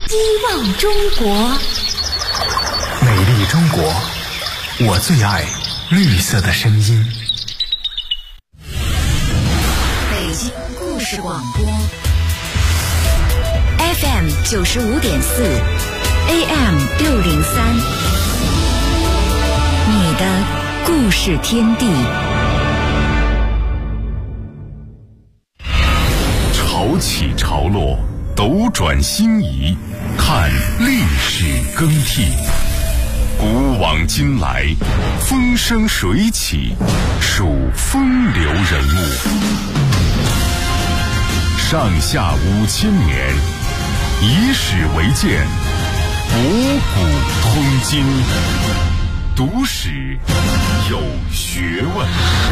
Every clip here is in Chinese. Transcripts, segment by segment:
希望中国， 美丽中国，我最爱绿色的声音。 北京故事广播 FM 95.4 AM 603，你的故事天地。 潮起潮落，斗转星移，看历史更替，古往今来，风生水起，数风流人物。上下5000年，以史为鉴，博古通今，读史有学问。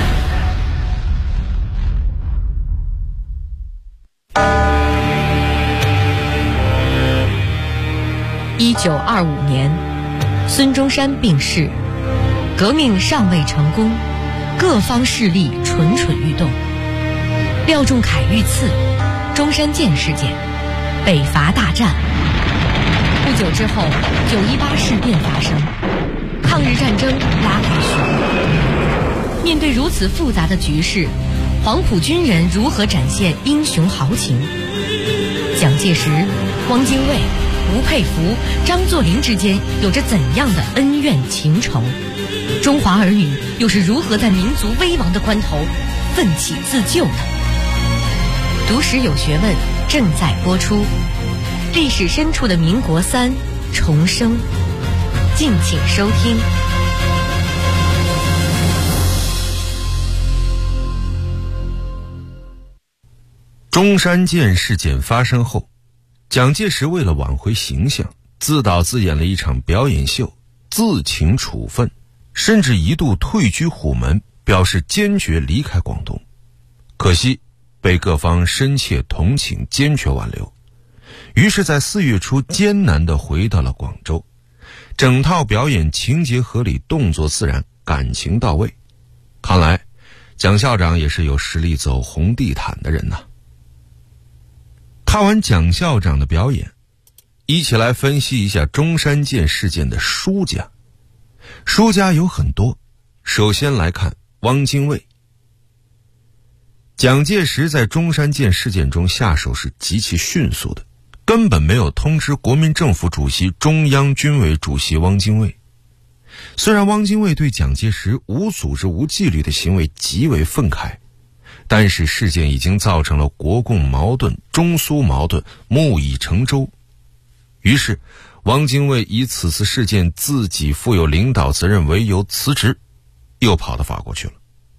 1925年，孙中山病逝，革命尚未成功，各方势力蠢蠢欲动。廖仲恺遇刺，中山舰事件，北伐大战。不久之后，918事变发生，抗日战争拉开序幕。面对如此复杂的局势，黄埔军人如何展现英雄豪情？蒋介石、汪精卫、吴佩孚、张作霖之间有着怎样的恩怨情仇？中华儿女又是如何在民族危亡的关头奋起自救的？读史有学问正在播出，历史深处的民国3重生，敬请收听。 中山舰事件发生后，蒋介石为了挽回形象，自导自演了一场表演秀，自请处分，甚至一度退居虎门，表示坚决离开广东。可惜被各方深切同情，坚决挽留，于是在4月初艰难地回到了广州。整套表演情节合理，动作自然，感情到位。看来蒋校长也是有实力走红地毯的人呐。看完蒋校长的表演，一起来分析一下中山舰事件的输家。输家有很多，首先来看汪精卫。蒋介石在中山舰事件中下手是极其迅速的，根本没有通知国民政府主席、中央军委主席汪精卫。虽然汪精卫对蒋介石无组织无纪律的行为极为愤慨，但是事件已经造成了国共矛盾、中苏矛盾木已成舟。于是汪精卫以此次事件自己负有领导责任为由辞职，又跑到法国去了。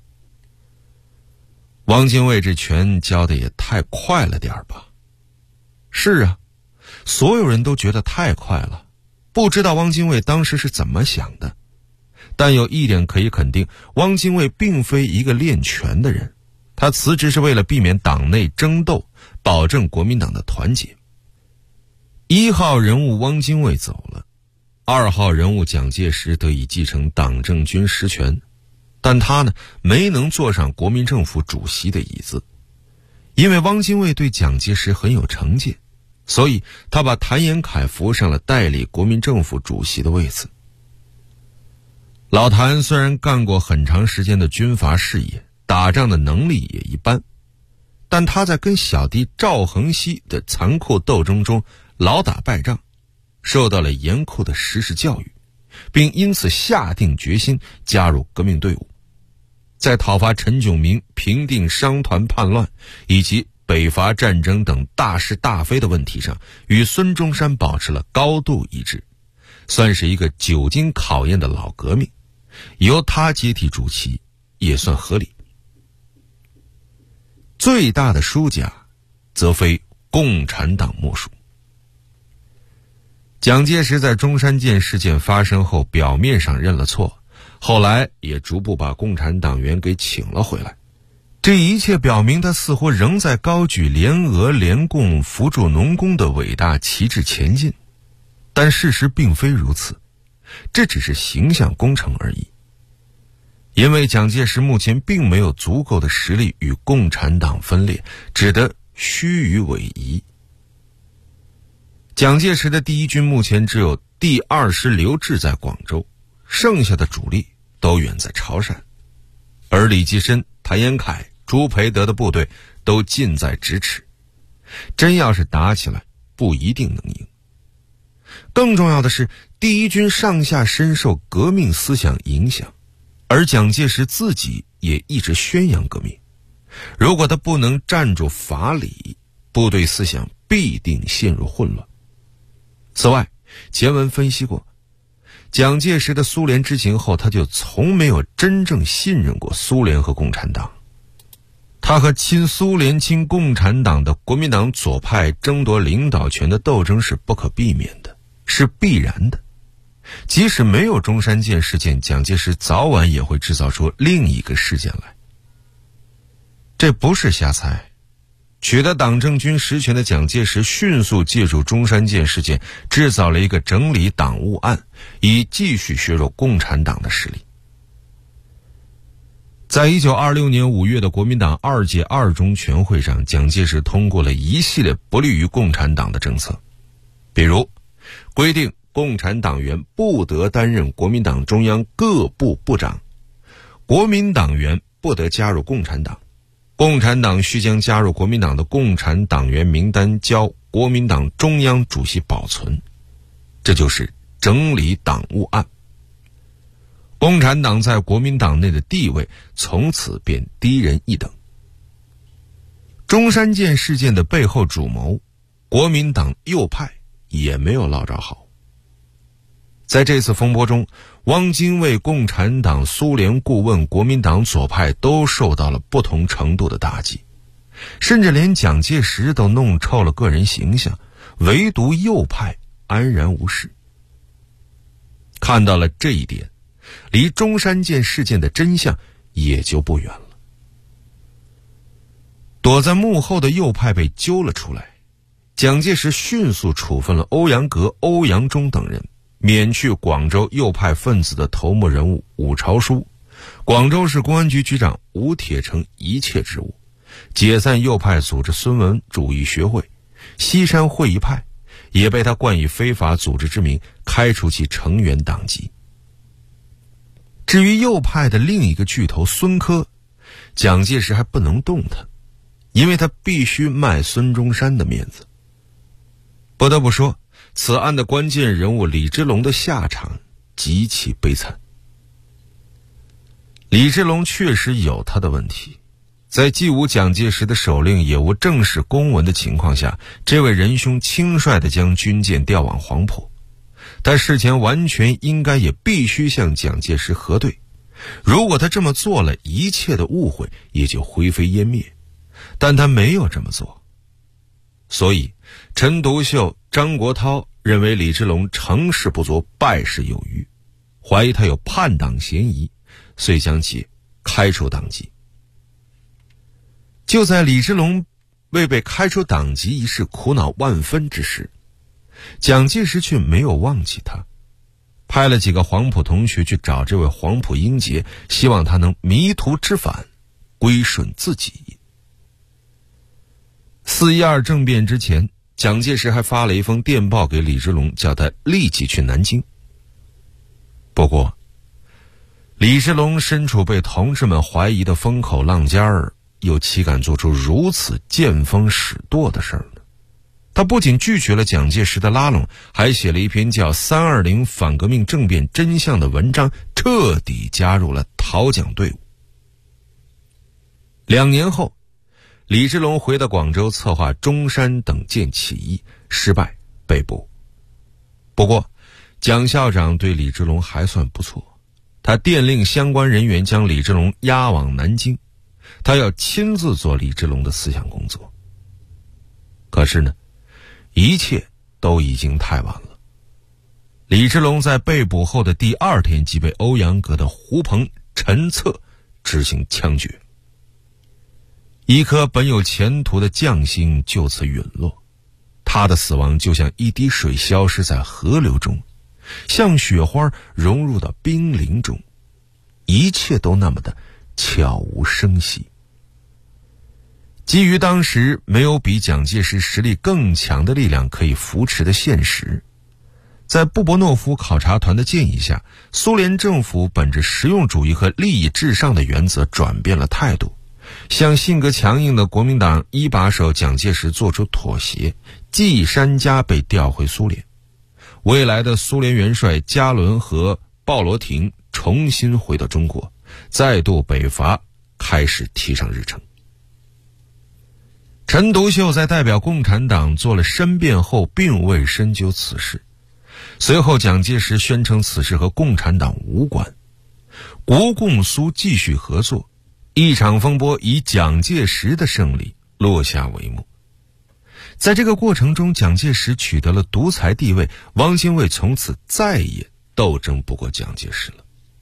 汪精卫这拳交的也太快了点吧？是啊，所有人都觉得太快了，不知道汪精卫当时是怎么想的。但有一点可以肯定，汪精卫并非一个练拳的人，他辞职是为了避免党内争斗，保证国民党的团结。1号人物汪精卫走了，2号人物蒋介石得以继承党政军实权，但他呢，没能坐上国民政府主席的椅子。因为汪精卫对蒋介石很有成见，所以他把谭延闿扶上了代理国民政府主席的位子。老谭虽然干过很长时间的军阀事业，打仗的能力也一般，但他在跟小弟赵恒熙的残酷斗争中老打败仗，受到了严酷的时事教育，并因此下定决心加入革命队伍。在讨伐陈炯明、平定商团叛乱以及北伐战争等大是大非的问题上，与孙中山保持了高度一致，算是一个久经考验的老革命，由他接替主席也算合理。最大的输家则非共产党莫属。蒋介石在中山舰事件发生后表面上认了错，后来也逐步把共产党员给请了回来。这一切表明他似乎仍在高举联俄联共扶助农工的伟大旗帜前进，但事实并非如此，这只是形象工程而已。因为蒋介石目前并没有足够的实力与共产党分裂，只得虚与委蛇。 蒋介石的第一军目前只有第2师留置在广州，剩下的主力都远在潮汕，而李济深、谭延闿、朱培德的部队都近在咫尺，真要是打起来，不一定能赢。更重要的是，第一军上下深受革命思想影响，而蒋介石自己也一直宣扬革命。如果他不能站住法理，部队思想必定陷入混乱。此外，前文分析过，蒋介石的苏联之行后，他就从没有真正信任过苏联和共产党。他和亲苏联亲共产党的国民党左派争夺领导权的斗争是不可避免的，是必然的。即使没有中山舰事件，蒋介石早晚也会制造出另一个事件来。这不是瞎猜。取得党政军实权的蒋介石迅速借助中山舰事件，制造了一个整理党务案，以继续削弱共产党的实力。在1926年5月的国民党2届2中全会上，蒋介石通过了一系列不利于共产党的政策，比如规定共产党员不得担任国民党中央各部部长，国民党员不得加入共产党，共产党须将加入国民党的共产党员名单交国民党中央主席保存。这就是整理党务案。共产党在国民党内的地位从此便低人一等。中山舰事件的背后主谋，国民党右派也没有落着好。在这次风波中，汪精卫共产党苏联顾问、国民党左派都受到了不同程度的打击，甚至连蒋介石都弄臭了个人形象，唯独右派安然无事。看到了这一点，离中山舰事件的真相也就不远了。躲在幕后的右派被揪了出来，蒋介石迅速处分了欧阳格、欧阳中等人，免去广州右派分子的头目人物伍朝枢、广州市公安局局长吴铁城一切职务，解散右派组织孙文主义学会，西山会议派也被他冠以非法组织之名，开除其成员党籍。至于右派的另一个巨头孙科，蒋介石还不能动他，因为他必须卖孙中山的面子。不得不说，此案的关键人物李之龙的下场极其悲惨。李之龙确实有他的问题，在既无蒋介石的手令也无正式公文的情况下，这位仁兄轻率地将军舰调往黄埔。他事前完全应该也必须向蒋介石核对，如果他这么做了，一切的误会也就灰飞烟灭，但他没有这么做。所以陈独秀、张国焘认为李之龙成事不足，败事有余，怀疑他有叛党嫌疑，遂将其开除党籍。就在李之龙为被开除党籍一事苦恼万分之时，蒋介石却没有忘记他，派了几个黄埔同学去找这位黄埔英杰，希望他能迷途知返，归顺自己。4·12政变之前，蒋介石还发了一封电报给李之龙，叫他立即去南京。不过李之龙身处被同志们怀疑的风口浪尖儿，又岂敢做出如此见风使舵的事儿呢？他不仅拒绝了蒋介石的拉拢，还写了一篇叫《320反革命政变真相》的文章，彻底加入了讨蒋队伍。2年后，李之龙回到广州，策划中山等舰起义，失败被捕。不过蒋校长对李之龙还算不错，他电令相关人员将李之龙押往南京，他要亲自做李之龙的思想工作。可是呢，一切都已经太晚了。李之龙在被捕后的第2天即被欧阳格的胡鹏、陈策执行枪决，一颗本有前途的将星就此陨落。他的死亡就像一滴水消失在河流中，像雪花融入到冰凌中，一切都那么的悄无声息。 基于当时没有比蒋介石实力更强的力量可以扶持的现实，在布伯诺夫考察团的建议下，苏联政府本着实用主义和利益至上的原则转变了态度，向性格强硬的国民党一把手蒋介石做出妥协，季山家被调回苏联，未来的苏联元帅加伦和鲍罗廷重新回到中国，再度北伐开始提上日程。陈独秀在代表共产党做了申辩后并未深究此事，随后蒋介石宣称此事和共产党无关，国共苏继续合作，一场风波以蒋介石的胜利落下帷幕。在这个过程中，蒋介石取得了独裁地位，汪精卫从此再也斗争不过蒋介石了。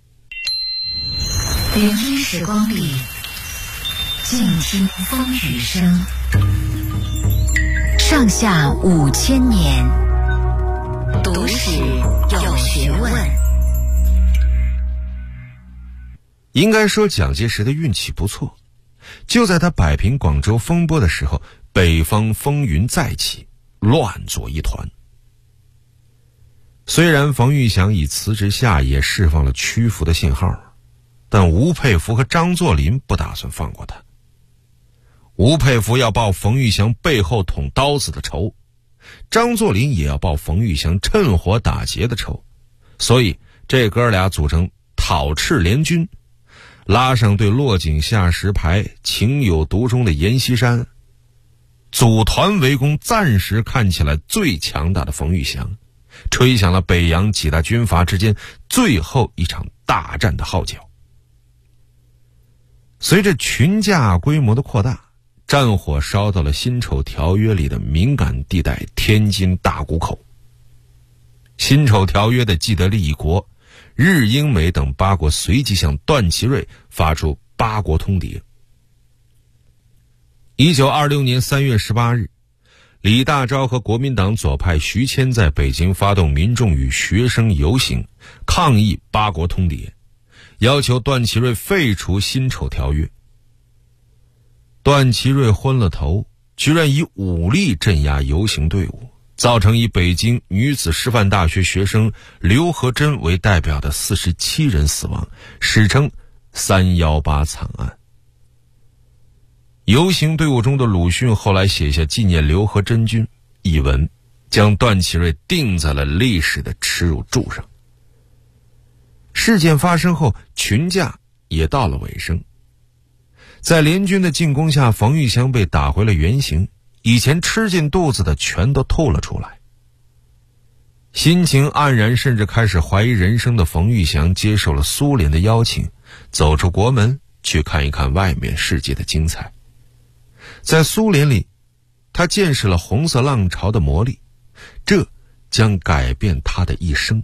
聆听时光里，静听风雨声。上下5000年，读史有学问。 应该说蒋介石的运气不错，就在他摆平广州风波的时候，北方风云再起，乱作一团。虽然冯玉祥已辞职下野，释放了屈服的信号，但吴佩孚和张作霖不打算放过他。吴佩孚要报冯玉祥背后捅刀子的仇，张作霖也要报冯玉祥趁火打劫的仇，所以这哥俩组成讨赤联军，拉上对落井下石牌情有独钟的阎锡山，组团围攻暂时看起来最强大的冯玉祥，吹响了北洋几大军阀之间最后一场大战的号角。随着群架规模的扩大，战火烧到了辛丑条约里的敏感地带天津大沽口。辛丑条约的既得利益国日英美等8国随即向段祺瑞发出8国通牒。1926年3月18日，李大钊和国民党左派徐谦在北京发动民众与学生游行，抗议8国通牒，要求段祺瑞废除辛丑条约。段祺瑞昏了头，居然以武力镇压游行队伍，造成以北京女子师范大学学生刘和珍为代表的47人死亡，史称318惨案。游行队伍中的鲁迅后来写下纪念刘和珍君一文，将段祺瑞钉在了历史的耻辱柱上。事件发生后，群架也到了尾声。在联军的进攻下，冯玉祥被打回了原形，以前吃进肚子的全都吐了出来。心情黯然甚至开始怀疑人生的冯玉祥接受了苏联的邀请，走出国门去看一看外面世界的精彩。在苏联里，他见识了红色浪潮的魔力，这将改变他的一生。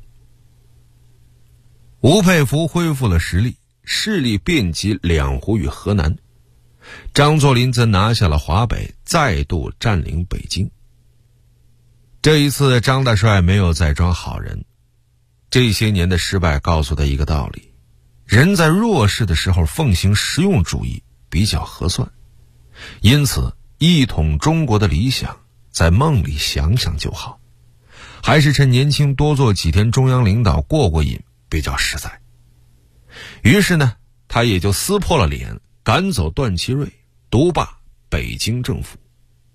吴佩孚恢复了实力，势力遍及两湖与河南。张作霖则拿下了华北，再度占领北京。这一次张大帅没有再装好人，这些年的失败告诉他一个道理：人在弱势的时候奉行实用主义比较合算。因此一统中国的理想在梦里想想就好，还是趁年轻多做几天中央领导过过瘾比较实在。于是呢，他也就撕破了脸，赶走段祺瑞，独霸北京政府。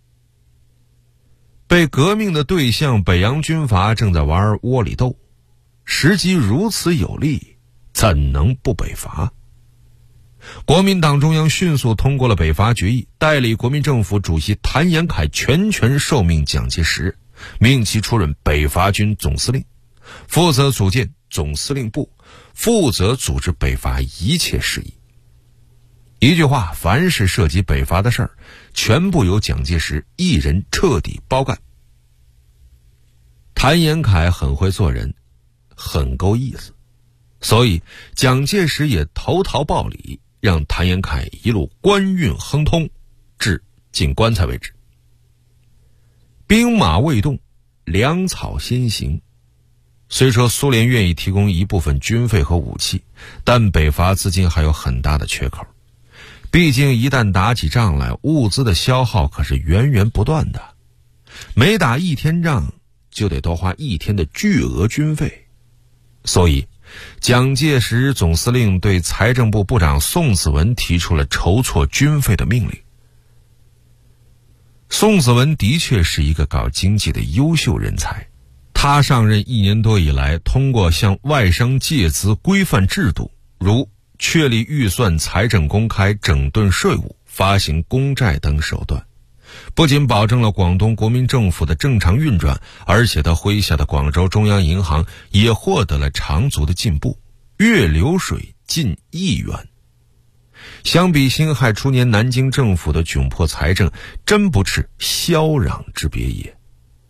被革命的对象北洋军阀正在玩窝里斗，时机如此有利，怎能不北伐？国民党中央迅速通过了北伐决议，代理国民政府主席谭延闿全权受命蒋介石，命其出任北伐军总司令，负责组建总司令部，负责组织北伐一切事宜。一句话，凡是涉及北伐的事儿，全部由蒋介石一人彻底包干。谭延闿很会做人，很够意思，所以蒋介石也投桃报李，让谭延闿一路官运亨通，至进棺材为止。兵马未动，粮草先行。虽说苏联愿意提供一部分军费和武器，但北伐资金还有很大的缺口。 毕竟一旦打起仗来，物资的消耗可是源源不断的，每打一天仗就得多花一天的巨额军费。所以蒋介石总司令对财政部部长宋子文提出了筹措军费的命令。宋子文的确是一个搞经济的优秀人才，他上任1年多以来，通过向外商借资规范制度，如确立预算财政公开、整顿税务、发行公债等手段，不仅保证了广东国民政府的正常运转，而且他麾下的广州中央银行也获得了长足的进步，月流水近1亿元。相比辛亥初年南京政府的窘迫财政，真不啻霄壤之别也。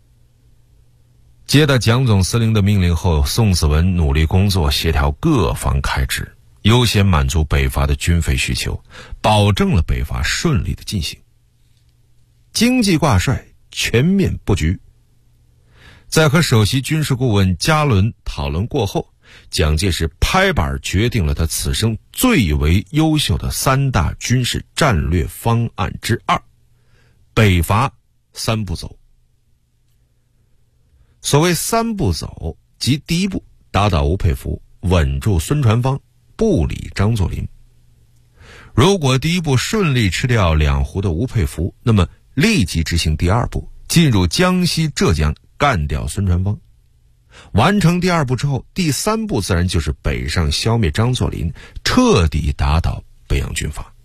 接到蒋总司令的命令后，宋子文努力工作，协调各方开支，优先满足北伐的军费需求，保证了北伐顺利的进行。经济挂帅，全面布局。在和首席军事顾问加伦讨论过后，蒋介石拍板决定了他此生最为优秀的3大军事战略方案之2：北伐3步走。所谓3步走，即第一步打倒吴佩孚，稳住孙传芳，不理张作霖。如果第一步顺利吃掉两湖的吴佩孚，那么立即执行第2步，进入江西浙江干掉孙传芳。完成第2步之后，第3步自然就是北上消灭张作霖，彻底打倒北洋军阀。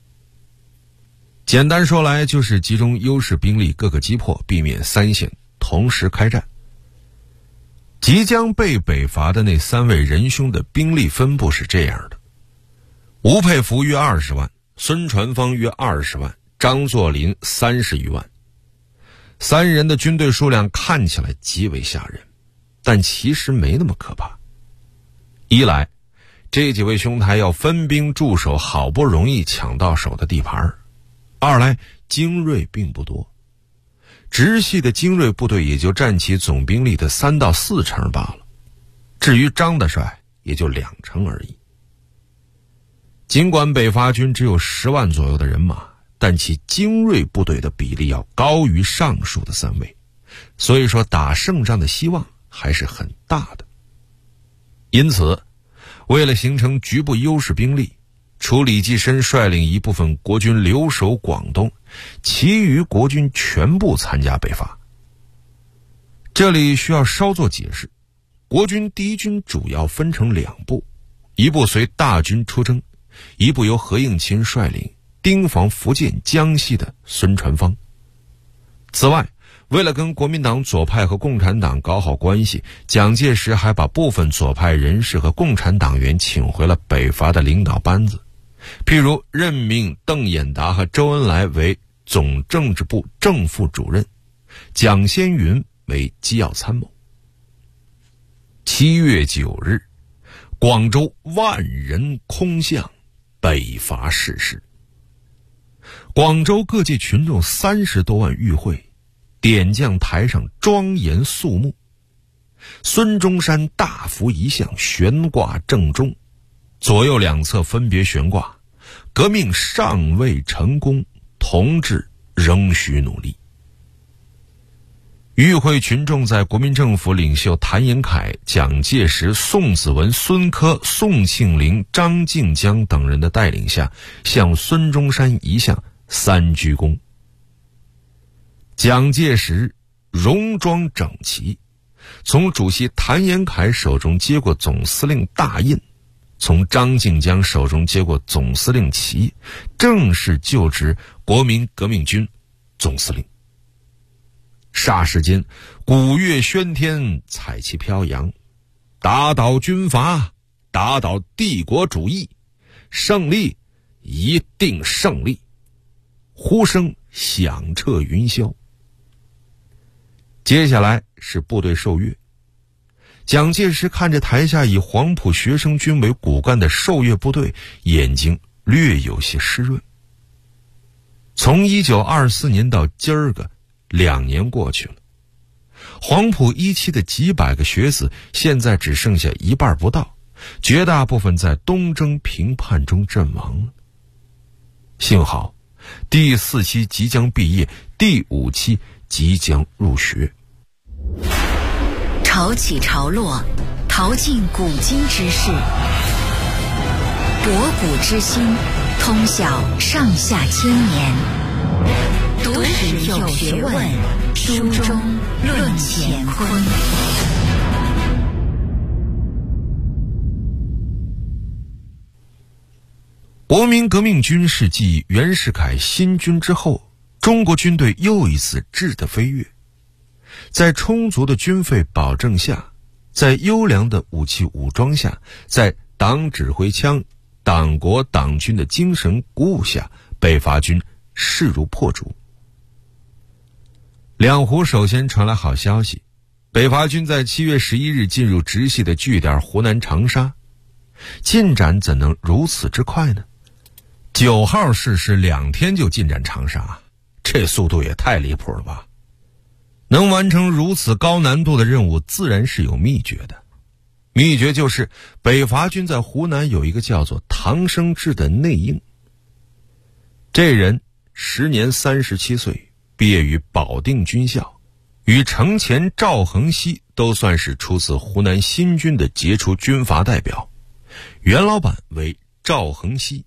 简单说来，就是集中优势兵力各个击破，避免3线同时开战。即将被北伐的那3位仁兄的兵力分布是这样的：吴佩孚约20万，孙传芳约20万，张作霖30余万。3人的军队数量看起来极为吓人，但其实没那么可怕。一来，这几位兄台要分兵驻守好不容易抢到手的地盘；二来，精锐并不多，直系的精锐部队也就占其总兵力的3到4成罢了。至于张大帅，也就2成而已。尽管北伐军只有10万左右的人马，但其精锐部队的比例要高于上述的3位，所以说打胜仗的希望还是很大的。因此，为了形成局部优势兵力，除李济深率领一部分国军留守广东，其余国军全部参加北伐。这里需要稍作解释，国军第一军主要分成2部，一部随大军出征，一部由何应钦率领，盯防福建、江西的孙传芳。此外，为了跟国民党左派和共产党搞好关系，蒋介石还把部分左派人士和共产党员请回了北伐的领导班子，譬如任命邓演达和周恩来为总政治部正副主任，蒋先云为机要参谋。7月9日，广州万人空巷，北伐誓师。广州各界群众30多万与会，点将台上庄严肃穆，孙中山大幅遗像悬挂正中，左右两侧分别悬挂革命尚未成功，同志仍需努力。与会群众在国民政府领袖谭延闿、蒋介石、宋子文、孙科、宋庆龄、张静江等人的带领下，向孙中山遗像3鞠躬。蒋介石戎装整齐，从主席谭延闿手中接过总司令大印，从张静江手中接过总司令旗，正式就职国民革命军总司令。霎时间，鼓乐喧天，彩旗飘扬，打倒军阀，打倒帝国主义，胜利，一定胜利！呼声响彻云霄。接下来是部队受阅。蒋介石看着台下以黄埔学生军为骨干的受阅部队，眼睛略有些湿润。从1924年到今儿个2年过去了，黄埔一期的几百个学子现在只剩下一半不到，绝大部分在东征平叛中阵亡了。 幸好第4期即将毕业，第5期即将入学。 潮起潮落，淘尽古今之事，博古之今，通晓上下千年。读史有学问，书中论乾坤。 国民革命军是继袁世凯新军之后，中国军队又一次质的飞跃。在充足的军费保证下，在优良的武器武装下，在党指挥枪、党国党军的精神鼓舞下，北伐军势如破竹。两湖首先传来好消息，北伐军在7月11日进入直系的据点湖南长沙。进展怎能如此之快呢？9号是2天就进展长沙，这速度也太离谱了吧！能完成如此高难度的任务，自然是有秘诀的。秘诀就是北伐军在湖南有一个叫做唐生智的内应。这人时年37岁，毕业于保定军校，与程潜、赵恒熙都算是出自湖南新军的杰出军阀代表。袁老板为赵恒熙。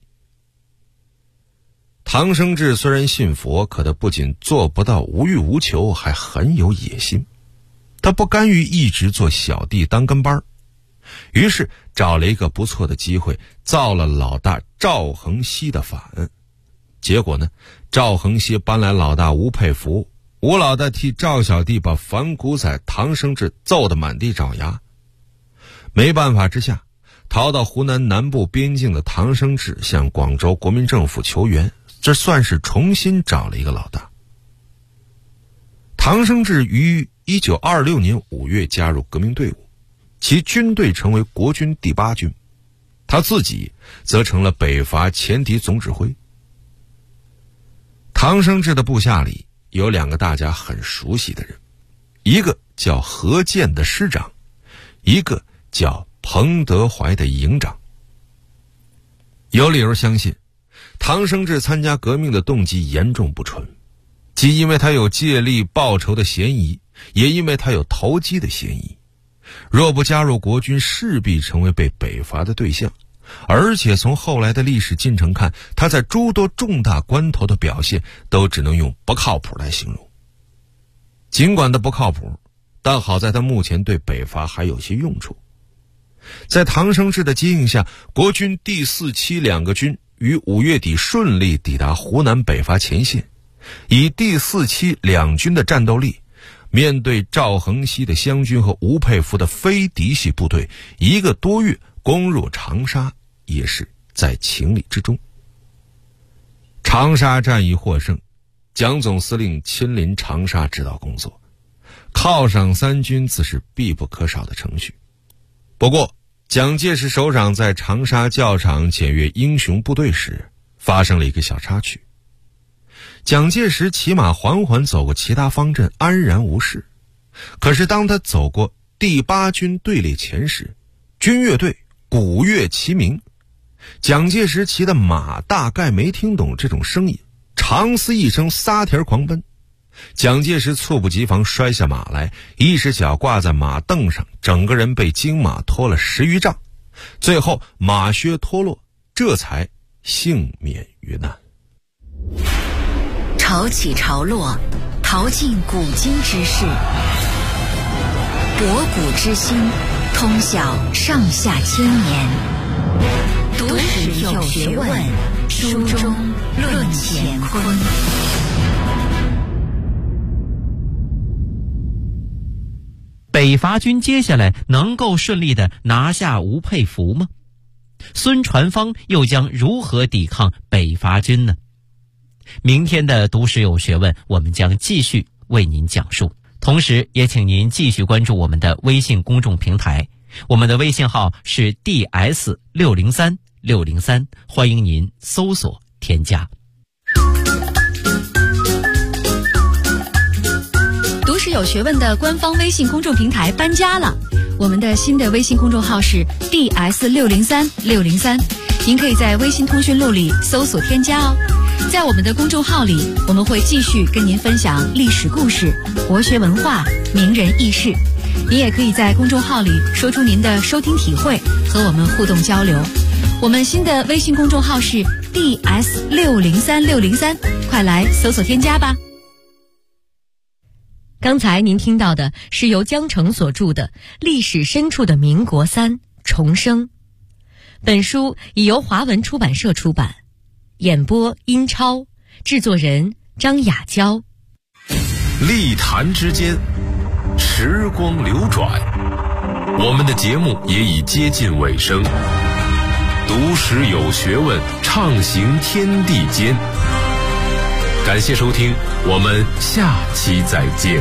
唐生智虽然信佛，可他不仅做不到无欲无求，还很有野心。他不甘于一直做小弟当跟班，于是找了一个不错的机会，造了老大赵恒熙的反。结果呢，赵恒熙搬来老大吴佩孚，吴老大替赵小弟把反骨仔唐生智揍得满地找牙。没办法之下，逃到湖南南部边境的唐生智向广州国民政府求援，这算是重新找了一个老大。唐生智于1926年5月加入革命队伍，其军队成为国军第8军，他自己则成了北伐前敌总指挥。唐生智的部下里有2个大家很熟悉的人，一个叫何健的师长，一个叫彭德怀的营长。有理由相信唐生智参加革命的动机严重不纯，既因为他有借力报仇的嫌疑，也因为他有投机的嫌疑。若不加入国军，势必成为被北伐的对象。而且从后来的历史进程看，他在诸多重大关头的表现都只能用不靠谱来形容。尽管他不靠谱，但好在他目前对北伐还有些用处。在唐生智的接应下，国军第4期2个军于5月底顺利抵达湖南北伐前线。以第4期2军的战斗力，面对赵恒熙的湘军和吴佩孚的非嫡系部队，1个多月攻入长沙也是在情理之中。长沙战役获胜，蒋总司令亲临长沙指导工作，犒赏3军自是必不可少的程序。不过蒋介石首长在长沙教场检阅英雄部队时，发生了一个小插曲。蒋介石骑马缓缓走过其他方阵，安然无事。可是当他走过第8军队列前时，军乐队鼓乐齐鸣。蒋介石骑的马大概没听懂这种声音，长嘶一声撒蹄狂奔。蒋介石猝不及防摔下马来，一只脚挂在马凳上，整个人被金马拖了10余丈，最后马靴脱落，这才幸免于难。 潮起潮落，淘尽古今之事，博古之今，通晓上下千年。读史有学问，书中论乾坤。 北伐军接下来能够顺利地拿下吴佩孚吗？孙传芳又将如何抵抗北伐军呢？明天的读史有学问，我们将继续为您讲述。同时也请您继续关注我们的微信公众平台，我们的微信号是 DS603603，欢迎您搜索添加。 读史有学问的官方微信公众平台搬家了，我们的新的微信公众号是 DS603603，您可以在微信通讯录里搜索添加哦。 在我们的公众号里，我们会继续跟您分享历史故事、国学文化、名人轶事。您也可以在公众号里说出您的收听体会，和我们互动交流。我们新的微信公众号是 DS603603，快来搜索添加吧。 刚才您听到的是由江澄所著的《历史深处的民国三重生》，本书已由华文出版社出版，演播殷超，制作人张雅娇。 历坛之间，时光流转，我们的节目也已接近尾声。读史有学问，畅行天地间。感谢收听，我们下期再见。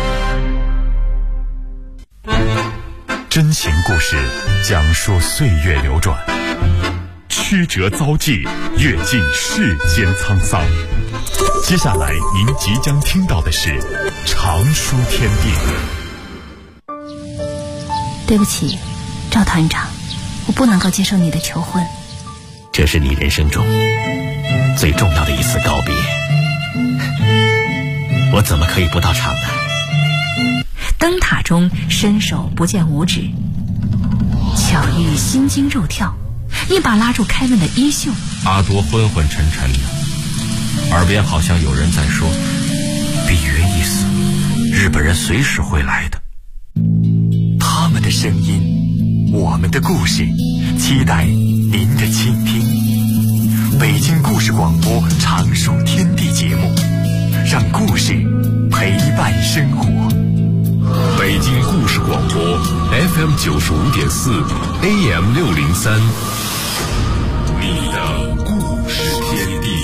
真情故事讲述岁月流转，曲折遭际，阅尽世间沧桑。接下来您即将听到的是长书天地。 对不起，赵团长，我不能够接受你的求婚。 这是你人生中最重要的一次告别，我怎么可以不到场呢？ 灯塔中伸手不见五指，巧遇心惊肉跳，一把拉住凯文的衣袖。 阿多昏昏沉沉的，耳边好像有人在说：比约一死，日本人随时会来的。 他们的声音，我们的故事，期待您的倾听。北京故事广播长书天地节目，让故事陪伴生活。 北京故事广播 FM 95.4 AM 603，你的故事天地。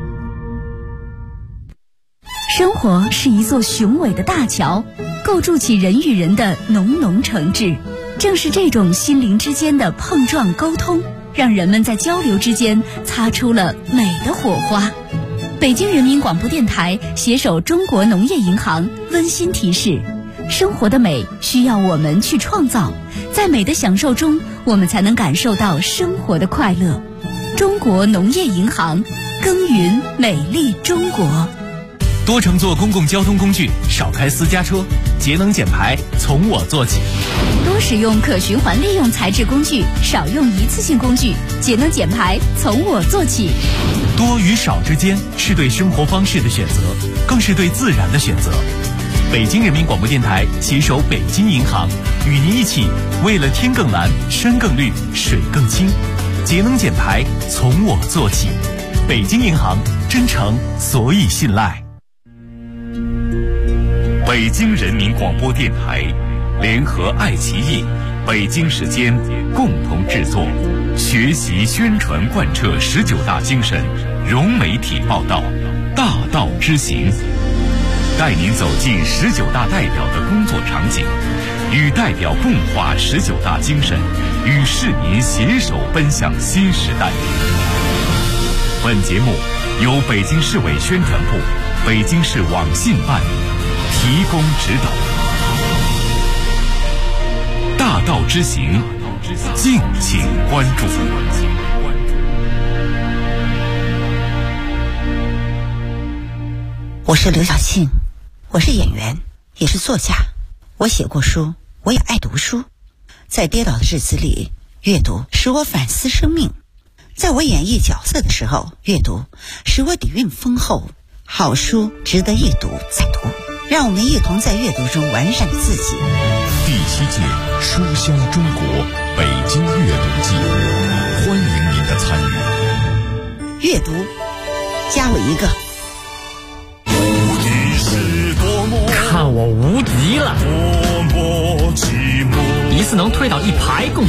生活是一座雄伟的大桥，构筑起人与人的浓浓诚挚。正是这种心灵之间的碰撞沟通，让人们在交流之间擦出了美的火花。北京人民广播电台携手中国农业银行温馨提示：生活的美需要我们去创造，在美的享受中，我们才能感受到生活的快乐。中国农业银行，耕耘美丽中国。 多乘坐公共交通工具，少开私家车，节能减排从我做起。 多使用可循环利用材质工具，少用一次性工具，节能减排从我做起。 多与少之间是对生活方式的选择，更是对自然的选择。北京人民广播电台携手北京银行，与您一起为了天更蓝、山更绿、水更清，节能减排从我做起。北京银行，真诚所以信赖。 北京人民广播电台联合爱奇艺、北京时间共同制作，学习宣传贯彻19大精神，融媒体报道，大道之行，带您走进19大代表的工作场景，与代表共话19大精神，与市民携手奔向新时代。本节目由北京市委宣传部、北京市网信办提供指导。大道之行，敬请关注。 我是刘晓庆，我是演员，也是作家。我写过书，我也爱读书。在跌倒的日子里，阅读使我反思生命；在我演绎角色的时候，阅读使我底蕴丰厚。好书值得一读再读，让我们一同在阅读中完善自己。 第7届书香中国北京阅读季，欢迎您的参与。 阅读，加我一个。 看我无敌了！一次能推倒1排共